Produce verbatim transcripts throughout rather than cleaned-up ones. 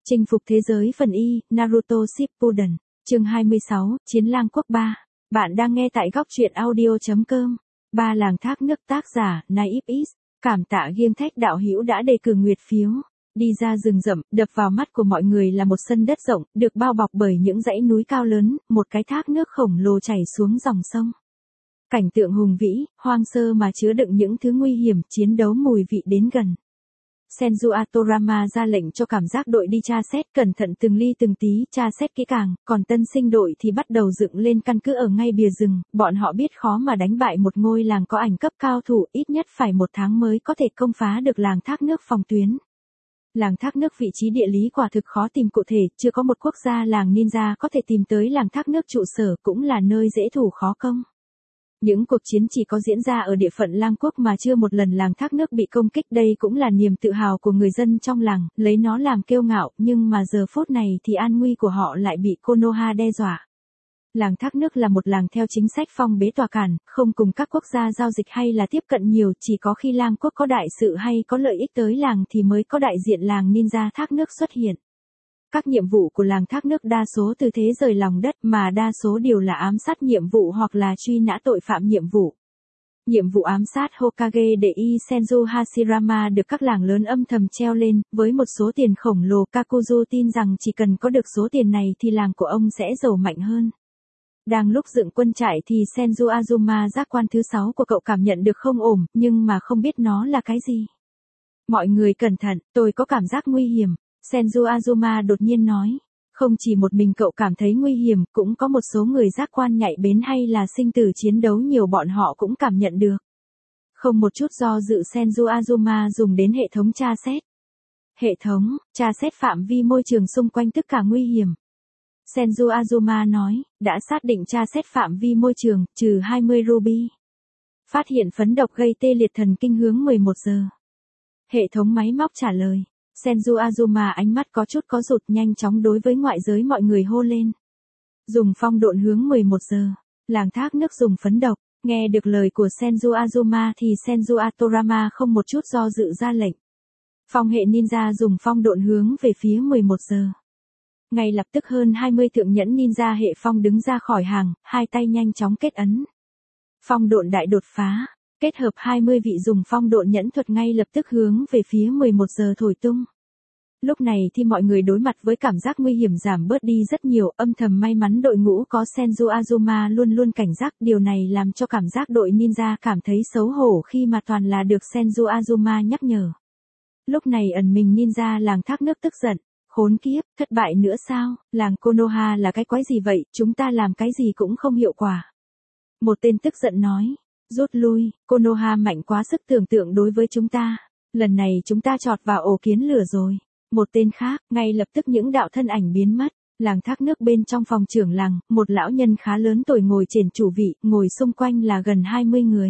Chinh phục thế giới phần Y, Naruto Shippuden, chương hai mươi sáu, Chiến lang quốc ba. Bạn đang nghe tại góc truyện audio chấm com. Ba làng thác nước, tác giả, Naive Is. Cảm tạ Giêng Thách đạo hữu đã đề cử nguyệt phiếu. Đi ra rừng rậm, đập vào mắt của mọi người là một sân đất rộng, được bao bọc bởi những dãy núi cao lớn, một cái thác nước khổng lồ chảy xuống dòng sông. Cảnh tượng hùng vĩ, hoang sơ mà chứa đựng những thứ nguy hiểm, chiến đấu mùi vị đến gần. Senju Atorama ra lệnh cho cảm giác đội đi tra xét cẩn thận từng ly từng tí, tra xét kỹ càng, còn tân sinh đội thì bắt đầu dựng lên căn cứ ở ngay bìa rừng, bọn họ biết khó mà đánh bại một ngôi làng có ảnh cấp cao thủ, ít nhất phải một tháng mới có thể công phá được làng thác nước phòng tuyến. Làng thác nước vị trí địa lý quả thực khó tìm cụ thể, chưa có một quốc gia làng ninja có thể tìm tới làng thác nước trụ sở, cũng là nơi dễ thủ khó công. Những cuộc chiến chỉ có diễn ra ở địa phận lang quốc mà chưa một lần làng thác nước bị công kích, đây cũng là niềm tự hào của người dân trong làng, lấy nó làm kiêu ngạo, nhưng mà giờ phút này thì an nguy của họ lại bị Konoha đe dọa. Làng thác nước là một làng theo chính sách phong bế tòa cản, không cùng các quốc gia giao dịch hay là tiếp cận nhiều, chỉ có khi lang quốc có đại sự hay có lợi ích tới làng thì mới có đại diện làng ninja thác nước xuất hiện. Các nhiệm vụ của làng thác nước đa số từ thế rời lòng đất, mà đa số đều là ám sát nhiệm vụ hoặc là truy nã tội phạm nhiệm vụ. Nhiệm vụ ám sát Hokage để y Senju Hashirama được các làng lớn âm thầm treo lên, với một số tiền khổng lồ. Kakuzu tin rằng chỉ cần có được số tiền này thì làng của ông sẽ giàu mạnh hơn. Đang lúc dựng quân trại thì Senju Azuma, giác quan thứ sáu của cậu, cảm nhận được không ổn, nhưng mà không biết nó là cái gì. Mọi người cẩn thận, tôi có cảm giác nguy hiểm. Senju Azuma đột nhiên nói, không chỉ một mình cậu cảm thấy nguy hiểm, cũng có một số người giác quan nhạy bén hay là sinh tử chiến đấu nhiều, bọn họ cũng cảm nhận được. Không một chút do dự, Senju Azuma dùng đến hệ thống tra xét. Hệ thống, tra xét phạm vi môi trường xung quanh tất cả nguy hiểm. Senju Azuma nói, đã xác định tra xét phạm vi môi trường, trừ hai mươi ruby. Phát hiện phấn độc gây tê liệt thần kinh hướng mười một giờ. Hệ thống máy móc trả lời. Senju Azuma ánh mắt có chút có rụt, nhanh chóng đối với ngoại giới mọi người hô lên. Dùng phong độn hướng mười một giờ. Làng thác nước dùng phấn độc. Nghe được lời của Senju Azuma thì Senju Atorama không một chút do dự ra lệnh. Phong hệ ninja dùng phong độn hướng về phía mười một giờ. Ngay lập tức hơn hai mươi thượng nhẫn ninja hệ phong đứng ra khỏi hàng, hai tay nhanh chóng kết ấn. Phong độn đại đột phá. Kết hợp hai mươi vị dùng phong độn nhẫn thuật ngay lập tức hướng về phía mười một giờ thổi tung. Lúc này thì mọi người đối mặt với cảm giác nguy hiểm giảm bớt đi rất nhiều, âm thầm may mắn đội ngũ có Senju Azuma luôn luôn cảnh giác, điều này làm cho cảm giác đội ninja cảm thấy xấu hổ khi mà toàn là được Senju Azuma nhắc nhở. Lúc này ẩn mình ninja làng thác nước tức giận, khốn kiếp, thất bại nữa sao, làng Konoha là cái quái gì vậy, chúng ta làm cái gì cũng không hiệu quả. Một tên tức giận nói. Rút lui, Konoha mạnh quá sức tưởng tượng đối với chúng ta. Lần này chúng ta chọt vào ổ kiến lửa rồi. Một tên khác, ngay lập tức những đạo thân ảnh biến mất. Làng thác nước, bên trong phòng trưởng làng, một lão nhân khá lớn tuổi ngồi trên chủ vị, ngồi xung quanh là gần hai mươi người.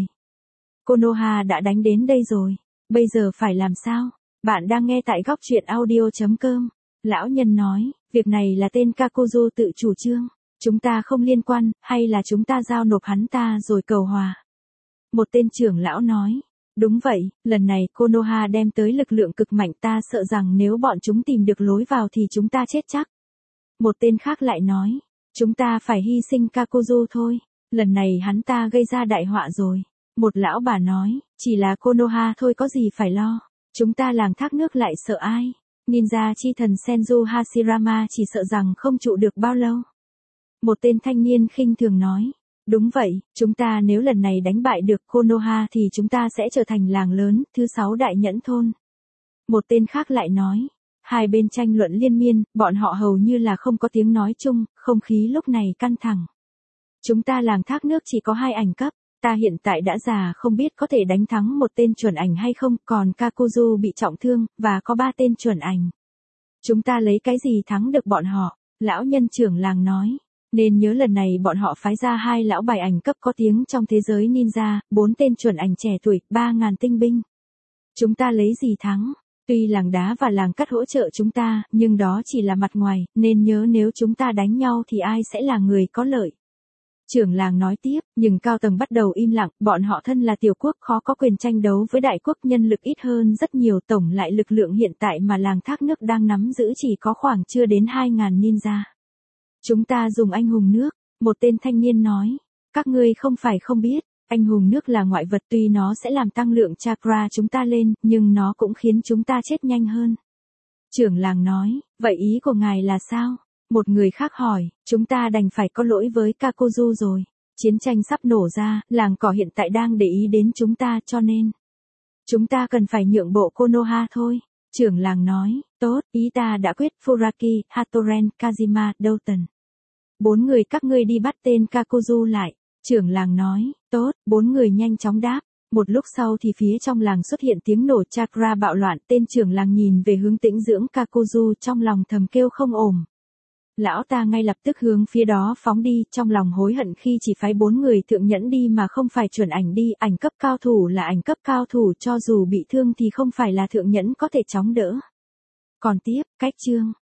Konoha đã đánh đến đây rồi. Bây giờ phải làm sao? Bạn đang nghe tại góc truyện audio chấm com. Lão nhân nói, việc này là tên Kakuzu tự chủ trương. Chúng ta không liên quan, hay là chúng ta giao nộp hắn ta rồi cầu hòa. Một tên trưởng lão nói, đúng vậy, lần này Konoha đem tới lực lượng cực mạnh, ta sợ rằng nếu bọn chúng tìm được lối vào thì chúng ta chết chắc. Một tên khác lại nói, chúng ta phải hy sinh Kakuzu thôi, lần này hắn ta gây ra đại họa rồi. Một lão bà nói, chỉ là Konoha thôi có gì phải lo, chúng ta làng thác nước lại sợ ai, ninja chi thần Senju Hashirama chỉ sợ rằng không trụ được bao lâu. Một tên thanh niên khinh thường nói. Đúng vậy, chúng ta nếu lần này đánh bại được Konoha thì chúng ta sẽ trở thành làng lớn, thứ sáu đại nhẫn thôn. Một tên khác lại nói, hai bên tranh luận liên miên, bọn họ hầu như là không có tiếng nói chung, không khí lúc này căng thẳng. Chúng ta làng thác nước chỉ có hai ảnh cấp, ta hiện tại đã già không biết có thể đánh thắng một tên chuẩn ảnh hay không, còn Kakuzu bị trọng thương, và có ba tên chuẩn ảnh. Chúng ta lấy cái gì thắng được bọn họ, lão nhân trưởng làng nói. Nên nhớ lần này bọn họ phái ra hai lão bài ảnh cấp có tiếng trong thế giới ninja, bốn tên chuẩn ảnh trẻ tuổi, ba ngàn tinh binh. Chúng ta lấy gì thắng? Tuy làng đá và làng cắt hỗ trợ chúng ta, nhưng đó chỉ là mặt ngoài, nên nhớ nếu chúng ta đánh nhau thì ai sẽ là người có lợi. Trưởng làng nói tiếp, nhưng cao tầng bắt đầu im lặng, bọn họ thân là tiểu quốc khó có quyền tranh đấu với đại quốc, nhân lực ít hơn rất nhiều, tổng lại lực lượng hiện tại mà làng thác nước đang nắm giữ chỉ có khoảng chưa đến hai ngàn ninja. Chúng ta dùng anh hùng nước, một tên thanh niên nói, các ngươi không phải không biết, anh hùng nước là ngoại vật, tuy nó sẽ làm tăng lượng chakra chúng ta lên, nhưng nó cũng khiến chúng ta chết nhanh hơn. Trưởng làng nói, vậy ý của ngài là sao? Một người khác hỏi, chúng ta đành phải có lỗi với Kakuzu rồi. Chiến tranh sắp nổ ra, làng cỏ hiện tại đang để ý đến chúng ta, cho nên chúng ta cần phải nhượng bộ Konoha thôi. Trưởng làng nói, tốt, ý ta đã quyết. Furaki, Hatoren, Kazima, Doughton. Bốn người các ngươi đi bắt tên Kakuzu lại. Trưởng làng nói, tốt, bốn người nhanh chóng đáp. Một lúc sau thì phía trong làng xuất hiện tiếng nổ chakra bạo loạn, tên trưởng làng nhìn về hướng tĩnh dưỡng Kakuzu trong lòng thầm kêu không ổn. Lão ta ngay lập tức hướng phía đó phóng đi, trong lòng hối hận khi chỉ phái bốn người thượng nhẫn đi mà không phải chuẩn ảnh đi, ảnh cấp cao thủ là ảnh cấp cao thủ, cho dù bị thương thì không phải là thượng nhẫn có thể chống đỡ. Còn tiếp, cách chương